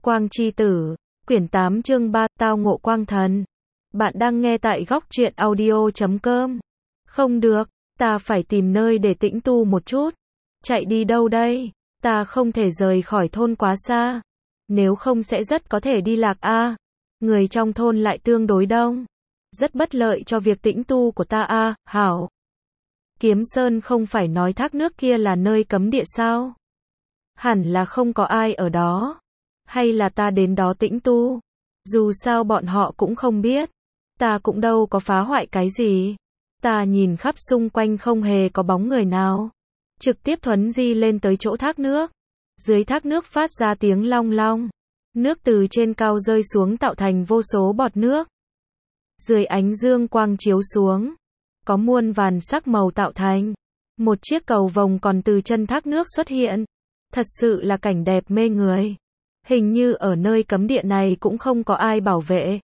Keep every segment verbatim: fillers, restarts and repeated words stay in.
Quang Chi Tử, quyển tám chương ba, tao ngộ quang thần. Bạn đang nghe tại góc truyện audio chấm com. Không được, ta phải tìm nơi để tĩnh tu một chút. Chạy đi đâu đây? Ta không thể rời khỏi thôn quá xa. Nếu không sẽ rất có thể đi lạc a. Người trong thôn lại tương đối đông. Rất bất lợi cho việc tĩnh tu của ta a, hảo. Kiếm Sơn không phải nói thác nước kia là nơi cấm địa sao? Hẳn là không có ai ở đó. Hay là ta đến đó tĩnh tu? Dù sao bọn họ cũng không biết. Ta cũng đâu có phá hoại cái gì. Ta nhìn khắp xung quanh không hề có bóng người nào. Trực tiếp thuấn di lên tới chỗ thác nước. Dưới thác nước phát ra tiếng long long. Nước từ trên cao rơi xuống tạo thành vô số bọt nước. Dưới ánh dương quang chiếu xuống, có muôn vàn sắc màu tạo thành. Một chiếc cầu vồng còn từ chân thác nước xuất hiện. Thật sự là cảnh đẹp mê người. Hình như ở nơi cấm địa này cũng không có ai bảo vệ.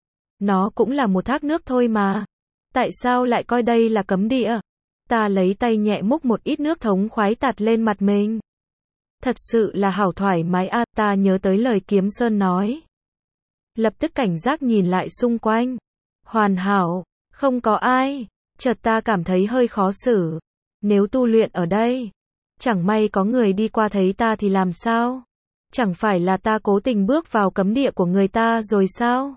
Nó cũng là một thác nước thôi mà. Tại sao lại coi đây là cấm địa? Ta lấy tay nhẹ múc một ít nước thống khoái tạt lên mặt mình. Thật sự là hảo thoải mái a, ta nhớ tới lời Kiếm Sơn nói. Lập tức cảnh giác nhìn lại xung quanh. Hoàn hảo, không có ai. Chợt ta cảm thấy hơi khó xử. Nếu tu luyện ở đây, chẳng may có người đi qua thấy ta thì làm sao? Chẳng phải là ta cố tình bước vào cấm địa của người ta rồi sao?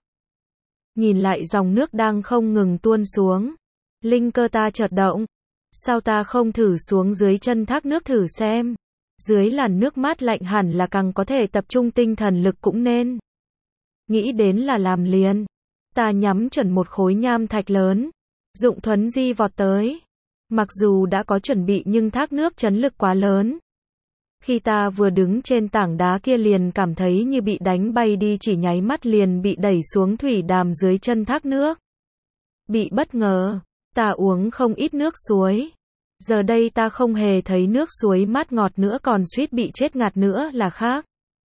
Nhìn lại dòng nước đang không ngừng tuôn xuống. Linh cơ ta chợt động. Sao ta không thử xuống dưới chân thác nước thử xem? Dưới làn nước mát lạnh hẳn là càng có thể tập trung tinh thần lực cũng nên. Nghĩ đến là làm liền. Ta nhắm chuẩn một khối nham thạch lớn. Dụng thuấn di vọt tới. Mặc dù đã có chuẩn bị nhưng thác nước chấn lực quá lớn. Khi ta vừa đứng trên tảng đá kia liền cảm thấy như bị đánh bay đi, chỉ nháy mắt liền bị đẩy xuống thủy đàm dưới chân thác nước. Bị bất ngờ, ta uống không ít nước suối. Giờ đây ta không hề thấy nước suối mát ngọt nữa, còn suýt bị chết ngạt nữa là khác.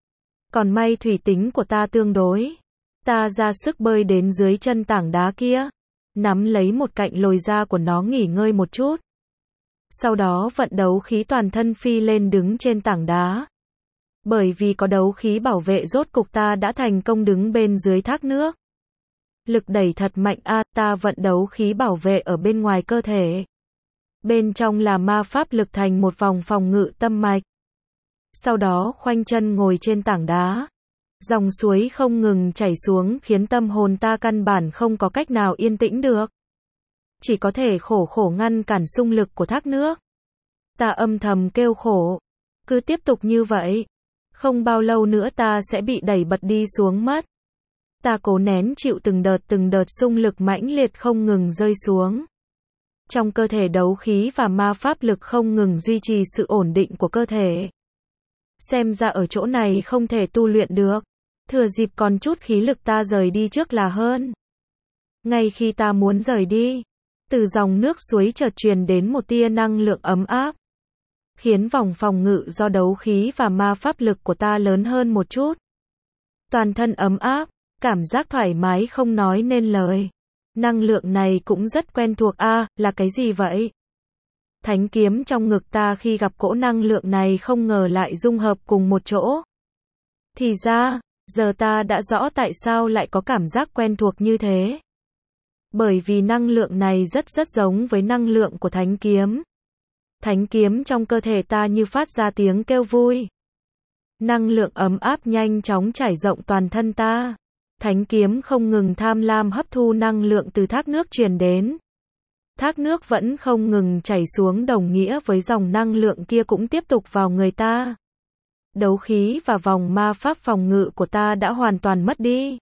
Còn may thủy tính của ta tương đối. Ta ra sức bơi đến dưới chân tảng đá kia, nắm lấy một cạnh lồi da của nó nghỉ ngơi một chút. Sau đó vận đấu khí toàn thân phi lên đứng trên tảng đá. Bởi vì có đấu khí bảo vệ, rốt cục ta đã thành công đứng bên dưới thác nước. Lực đẩy thật mạnh a, ta vận đấu khí bảo vệ ở bên ngoài cơ thể. Bên trong là ma pháp lực thành một vòng phòng ngự tâm mạch. Sau đó khoanh chân ngồi trên tảng đá. Dòng suối không ngừng chảy xuống khiến tâm hồn ta căn bản không có cách nào yên tĩnh được. Chỉ có thể khổ khổ ngăn cản xung lực của thác nước. Ta âm thầm kêu khổ. Cứ tiếp tục như vậy, không bao lâu nữa ta sẽ bị đẩy bật đi xuống mất. Ta cố nén chịu từng đợt từng đợt xung lực mãnh liệt không ngừng rơi xuống. Trong cơ thể đấu khí và ma pháp lực không ngừng duy trì sự ổn định của cơ thể. Xem ra ở chỗ này không thể tu luyện được. Thừa dịp còn chút khí lực ta rời đi trước là hơn. Ngay khi ta muốn rời đi, từ dòng nước suối chợt truyền đến một tia năng lượng ấm áp, khiến vòng phòng ngự do đấu khí và ma pháp lực của ta lớn hơn một chút. Toàn thân ấm áp, cảm giác thoải mái không nói nên lời. Năng lượng này cũng rất quen thuộc a, à, là cái gì vậy? Thánh kiếm trong ngực ta khi gặp cỗ năng lượng này không ngờ lại dung hợp cùng một chỗ. Thì ra, giờ ta đã rõ tại sao lại có cảm giác quen thuộc như thế. Bởi vì năng lượng này rất rất giống với năng lượng của thánh kiếm. Thánh kiếm trong cơ thể ta như phát ra tiếng kêu vui. Năng lượng ấm áp nhanh chóng trải rộng toàn thân ta. Thánh kiếm không ngừng tham lam hấp thu năng lượng từ thác nước truyền đến. Thác nước vẫn không ngừng chảy xuống, đồng nghĩa với dòng năng lượng kia cũng tiếp tục vào người ta. Đấu khí và vòng ma pháp phòng ngự của ta đã hoàn toàn mất đi.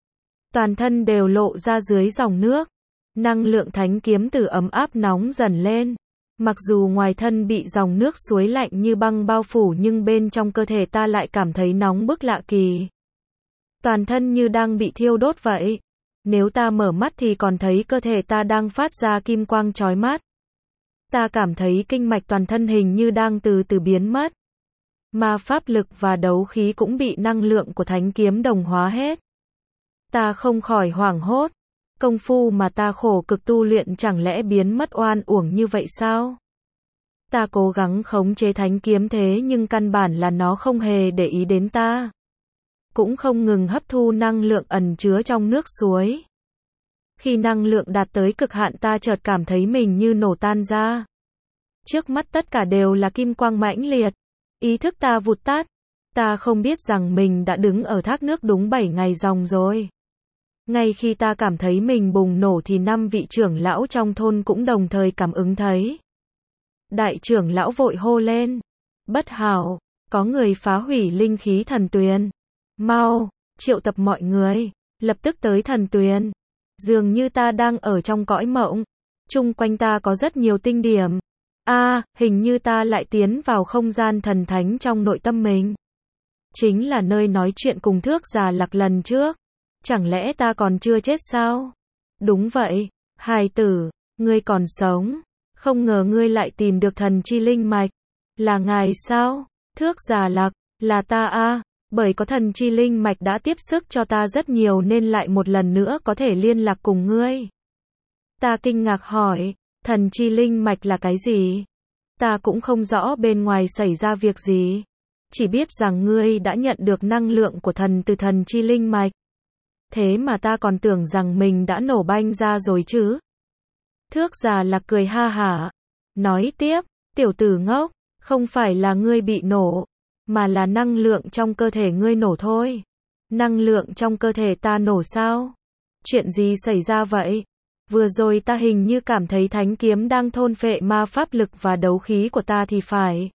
Toàn thân đều lộ ra dưới dòng nước. Năng lượng thánh kiếm từ ấm áp nóng dần lên. Mặc dù ngoài thân bị dòng nước suối lạnh như băng bao phủ nhưng bên trong cơ thể ta lại cảm thấy nóng bức lạ kỳ. Toàn thân như đang bị thiêu đốt vậy. Nếu ta mở mắt thì còn thấy cơ thể ta đang phát ra kim quang chói mắt. Ta cảm thấy kinh mạch toàn thân hình như đang từ từ biến mất. Ma pháp lực và đấu khí cũng bị năng lượng của thánh kiếm đồng hóa hết. Ta không khỏi hoảng hốt. Công phu mà ta khổ cực tu luyện chẳng lẽ biến mất oan uổng như vậy sao? Ta cố gắng khống chế thánh kiếm thế nhưng căn bản là nó không hề để ý đến ta. cũng không ngừng hấp thu năng lượng ẩn chứa trong nước suối. Khi năng lượng đạt tới cực hạn ta chợt cảm thấy mình như nổ tan ra. Trước mắt tất cả đều là kim quang mãnh liệt. Ý thức ta vụt tắt. Ta không biết rằng mình đã đứng ở thác nước đúng bảy ngày ròng rồi. Ngay khi ta cảm thấy mình bùng nổ thì năm vị trưởng lão trong thôn cũng đồng thời cảm ứng thấy. Đại trưởng lão vội hô lên. Bất hảo, có người phá hủy linh khí thần tuyền. Mau, triệu tập mọi người, lập tức tới thần tuyền. Dường như ta đang ở trong cõi mộng. Chung quanh ta có rất nhiều tinh điểm. A, à, hình như ta lại tiến vào không gian thần thánh trong nội tâm mình. Chính là nơi nói chuyện cùng Thước Già Lạc lần trước. Chẳng lẽ ta còn chưa chết sao? Đúng vậy, hài tử, ngươi còn sống. Không ngờ ngươi lại tìm được thần chi linh mạch. Là ngài sao? Thước Già Lạc, là ta a, à, bởi có thần chi linh mạch đã tiếp sức cho ta rất nhiều nên lại một lần nữa có thể liên lạc cùng ngươi. Ta kinh ngạc hỏi, thần chi linh mạch là cái gì? Ta cũng không rõ bên ngoài xảy ra việc gì. Chỉ biết rằng ngươi đã nhận được năng lượng của thần từ thần chi linh mạch. Thế mà ta còn tưởng rằng mình đã nổ banh ra rồi chứ. Thước Già Lạc cười ha hả. Nói tiếp, tiểu tử ngốc, không phải là ngươi bị nổ, mà là năng lượng trong cơ thể ngươi nổ thôi. Năng lượng trong cơ thể ta nổ sao? Chuyện gì xảy ra vậy? Vừa rồi ta hình như cảm thấy thánh kiếm đang thôn phệ ma pháp lực và đấu khí của ta thì phải.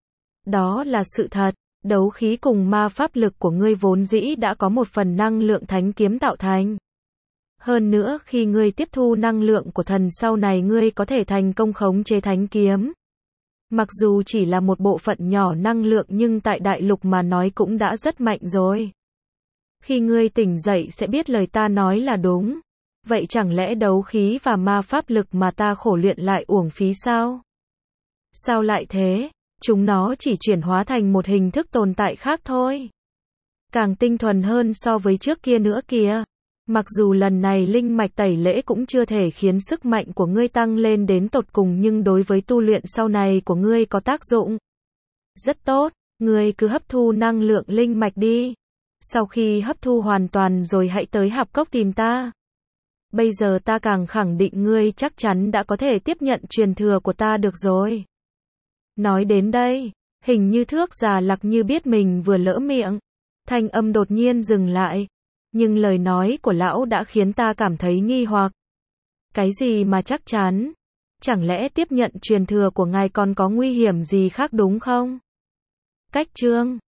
Đó là sự thật, đấu khí cùng ma pháp lực của ngươi vốn dĩ đã có một phần năng lượng thánh kiếm tạo thành. Hơn nữa khi ngươi tiếp thu năng lượng của thần sau này ngươi có thể thành công khống chế thánh kiếm. Mặc dù chỉ là một bộ phận nhỏ năng lượng nhưng tại đại lục mà nói cũng đã rất mạnh rồi. Khi ngươi tỉnh dậy sẽ biết lời ta nói là đúng. Vậy chẳng lẽ đấu khí và ma pháp lực mà ta khổ luyện lại uổng phí sao? Sao lại thế? Chúng nó chỉ chuyển hóa thành một hình thức tồn tại khác thôi. Càng tinh thuần hơn so với trước kia nữa kìa. Mặc dù lần này linh mạch tẩy lễ cũng chưa thể khiến sức mạnh của ngươi tăng lên đến tột cùng nhưng đối với tu luyện sau này của ngươi có tác dụng. Rất tốt, ngươi cứ hấp thu năng lượng linh mạch đi. Sau khi hấp thu hoàn toàn rồi hãy tới hạp cốc tìm ta. Bây giờ ta càng khẳng định ngươi chắc chắn đã có thể tiếp nhận truyền thừa của ta được rồi. Nói đến đây, hình như Thước Già Lạc như biết mình vừa lỡ miệng. Thanh âm đột nhiên dừng lại. Nhưng lời nói của lão đã khiến ta cảm thấy nghi hoặc. Cái gì mà chắc chắn? Chẳng lẽ tiếp nhận truyền thừa của ngài còn có nguy hiểm gì khác đúng không? Cách chương